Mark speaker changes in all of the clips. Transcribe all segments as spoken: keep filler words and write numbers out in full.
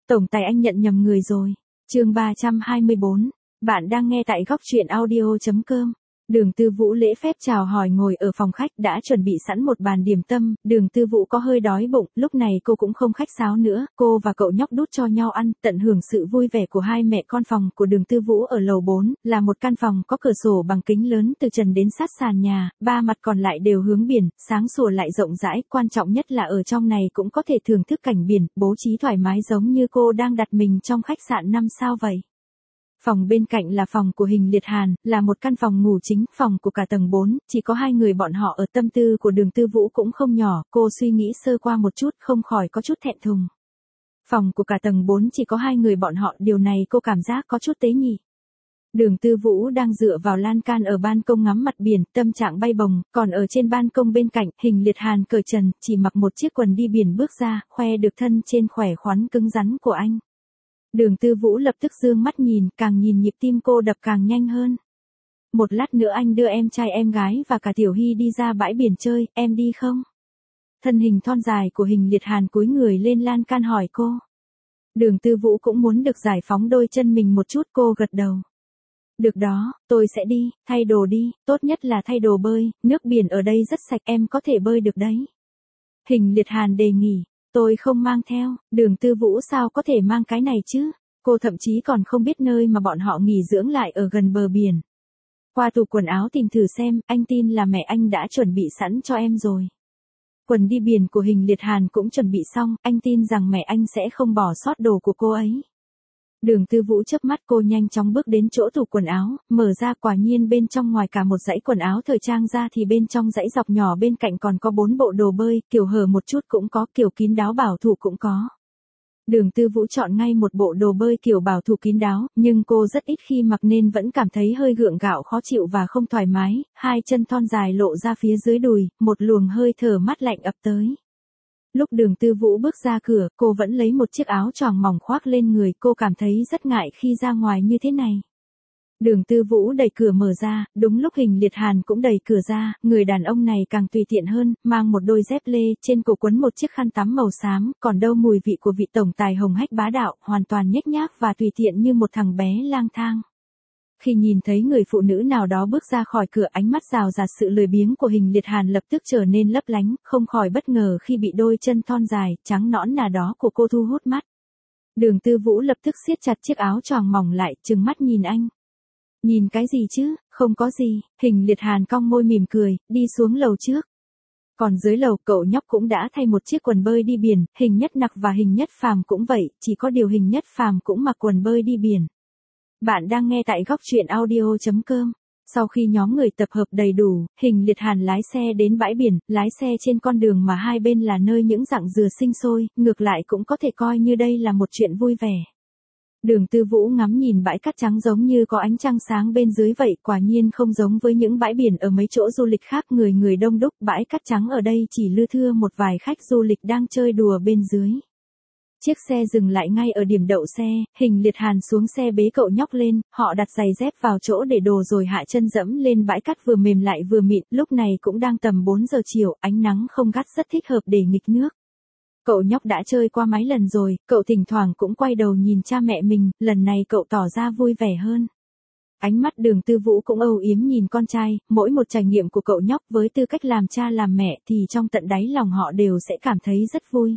Speaker 1: Tổng tài anh nhận nhầm người rồi. Chương ba trăm hai mươi bốn. Bạn đang nghe tại góc truyện audio chấm com. Đường Tư Vũ lễ phép chào hỏi ngồi ở phòng khách đã chuẩn bị sẵn một bàn điểm tâm, Đường Tư Vũ có hơi đói bụng, lúc này cô cũng không khách sáo nữa, cô và cậu nhóc đút cho nhau ăn, tận hưởng sự vui vẻ của hai mẹ con. Phòng của Đường Tư Vũ ở lầu bốn, là một căn phòng có cửa sổ bằng kính lớn từ trần đến sát sàn nhà, ba mặt còn lại đều hướng biển, sáng sủa lại rộng rãi, quan trọng nhất là ở trong này cũng có thể thưởng thức cảnh biển, bố trí thoải mái giống như cô đang đặt mình trong khách sạn năm sao vậy. Phòng bên cạnh là phòng của Hình Liệt Hàn, là một căn phòng ngủ chính, phòng của cả tầng bốn, chỉ có hai người bọn họ ở. Tâm tư của Đường Tư Vũ cũng không nhỏ, cô suy nghĩ sơ qua một chút, không khỏi có chút thẹn thùng. Phòng của cả tầng bốn chỉ có hai người bọn họ, điều này cô cảm giác có chút tế nhị. Đường Tư Vũ đang dựa vào lan can ở ban công ngắm mặt biển, tâm trạng bay bồng, còn ở trên ban công bên cạnh, Hình Liệt Hàn cởi trần, chỉ mặc một chiếc quần đi biển bước ra, khoe được thân trên khỏe khoắn cứng rắn của anh. Đường Tư Vũ lập tức dương mắt nhìn, càng nhìn nhịp tim cô đập càng nhanh hơn. Một lát nữa anh đưa em trai em gái và cả Tiểu Hy đi ra bãi biển chơi, em đi không? Thân hình thon dài của Hình Liệt Hàn cúi người lên lan can hỏi cô. Đường Tư Vũ cũng muốn được giải phóng đôi chân mình một chút, cô gật đầu. Được đó, tôi sẽ đi, thay đồ đi, tốt nhất là thay đồ bơi, nước biển ở đây rất sạch, em có thể bơi được đấy. Hình Liệt Hàn đề nghị. Tôi không mang theo, Đường Tư Vũ sao có thể mang cái này chứ? Cô thậm chí còn không biết nơi mà bọn họ nghỉ dưỡng lại ở gần bờ biển. Qua tủ quần áo tìm thử xem, anh tin là mẹ anh đã chuẩn bị sẵn cho em rồi. Quần đi biển của Hình Liệt Hàn cũng chuẩn bị xong, anh tin rằng mẹ anh sẽ không bỏ sót đồ của cô ấy. Đường Tư Vũ chớp mắt, cô nhanh chóng bước đến chỗ tủ quần áo, mở ra, quả nhiên bên trong ngoài cả một dãy quần áo thời trang ra thì bên trong dãy dọc nhỏ bên cạnh còn có bốn bộ đồ bơi, kiểu hở một chút cũng có, kiểu kín đáo bảo thủ cũng có. Đường Tư Vũ chọn ngay một bộ đồ bơi kiểu bảo thủ kín đáo, nhưng cô rất ít khi mặc nên vẫn cảm thấy hơi gượng gạo, khó chịu và không thoải mái, hai chân thon dài lộ ra phía dưới đùi, một luồng hơi thở mát lạnh ập tới. Lúc Đường Tư Vũ bước ra cửa, cô vẫn lấy một chiếc áo choàng mỏng khoác lên người, cô cảm thấy rất ngại khi ra ngoài như thế này. Đường Tư Vũ đẩy cửa mở ra, đúng lúc Hình Liệt Hàn cũng đẩy cửa ra, người đàn ông này càng tùy tiện hơn, mang một đôi dép lê, trên cổ quấn một chiếc khăn tắm màu xám, còn đâu mùi vị của vị tổng tài hồng hách bá đạo, hoàn toàn nhếch nhác và tùy tiện như một thằng bé lang thang. Khi nhìn thấy người phụ nữ nào đó bước ra khỏi cửa, ánh mắt rào rạt sự lười biếng của Hình Liệt Hàn lập tức trở nên lấp lánh, không khỏi bất ngờ khi bị đôi chân thon dài, trắng nõn nà đó của cô thu hút mắt. Đường Tư Vũ lập tức siết chặt chiếc áo choàng mỏng lại, trừng mắt nhìn anh. Nhìn cái gì chứ, không có gì, Hình Liệt Hàn cong môi mỉm cười, đi xuống lầu trước. Còn dưới lầu, cậu nhóc cũng đã thay một chiếc quần bơi đi biển, Hình Nhất Nặc và Hình Nhất Phàm cũng vậy, chỉ có điều Hình Nhất Phàm cũng mặc quần bơi đi biển. Bạn đang nghe tại góc truyện audio chấm com. Sau khi nhóm người tập hợp đầy đủ, Hình Liệt Hàn lái xe đến bãi biển, lái xe trên con đường mà hai bên là nơi những rặng dừa sinh sôi, ngược lại cũng có thể coi như đây là một chuyện vui vẻ. Đường Tư Vũ ngắm nhìn bãi cát trắng giống như có ánh trăng sáng bên dưới vậy, quả nhiên không giống với những bãi biển ở mấy chỗ du lịch khác, người người đông đúc, bãi cát trắng ở đây chỉ lưa thưa một vài khách du lịch đang chơi đùa bên dưới. Chiếc xe dừng lại ngay ở điểm đậu xe, Hình Liệt Hàn xuống xe bế cậu nhóc lên, họ đặt giày dép vào chỗ để đồ rồi hạ chân dẫm lên bãi cát vừa mềm lại vừa mịn, lúc này cũng đang tầm bốn giờ chiều, ánh nắng không gắt rất thích hợp để nghịch nước. Cậu nhóc đã chơi qua mấy lần rồi, cậu thỉnh thoảng cũng quay đầu nhìn cha mẹ mình, lần này cậu tỏ ra vui vẻ hơn. Ánh mắt Đường Tư Vũ cũng âu yếm nhìn con trai, mỗi một trải nghiệm của cậu nhóc với tư cách làm cha làm mẹ thì trong tận đáy lòng họ đều sẽ cảm thấy rất vui.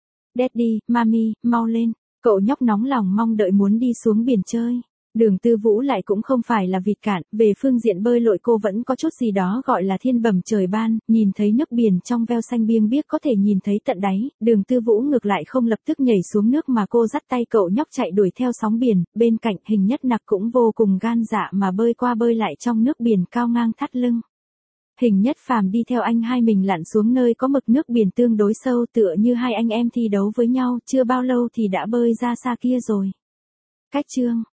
Speaker 1: Daddy, Mami, mau lên, cậu nhóc nóng lòng mong đợi muốn đi xuống biển chơi. Đường Tư Vũ lại cũng không phải là vịt cạn, về phương diện bơi lội cô vẫn có chút gì đó gọi là thiên bẩm trời ban, nhìn thấy nước biển trong veo xanh biêng biếc có thể nhìn thấy tận đáy, Đường Tư Vũ ngược lại không lập tức nhảy xuống nước mà cô dắt tay cậu nhóc chạy đuổi theo sóng biển, bên cạnh Hình Nhất Nặc cũng vô cùng gan dạ mà bơi qua bơi lại trong nước biển cao ngang thắt lưng. Hình Nhất Phàm đi theo anh hai mình lặn xuống nơi có mực nước biển tương đối sâu, tựa như hai anh em thi đấu với nhau, chưa bao lâu thì đã bơi ra xa kia rồi. Cách chương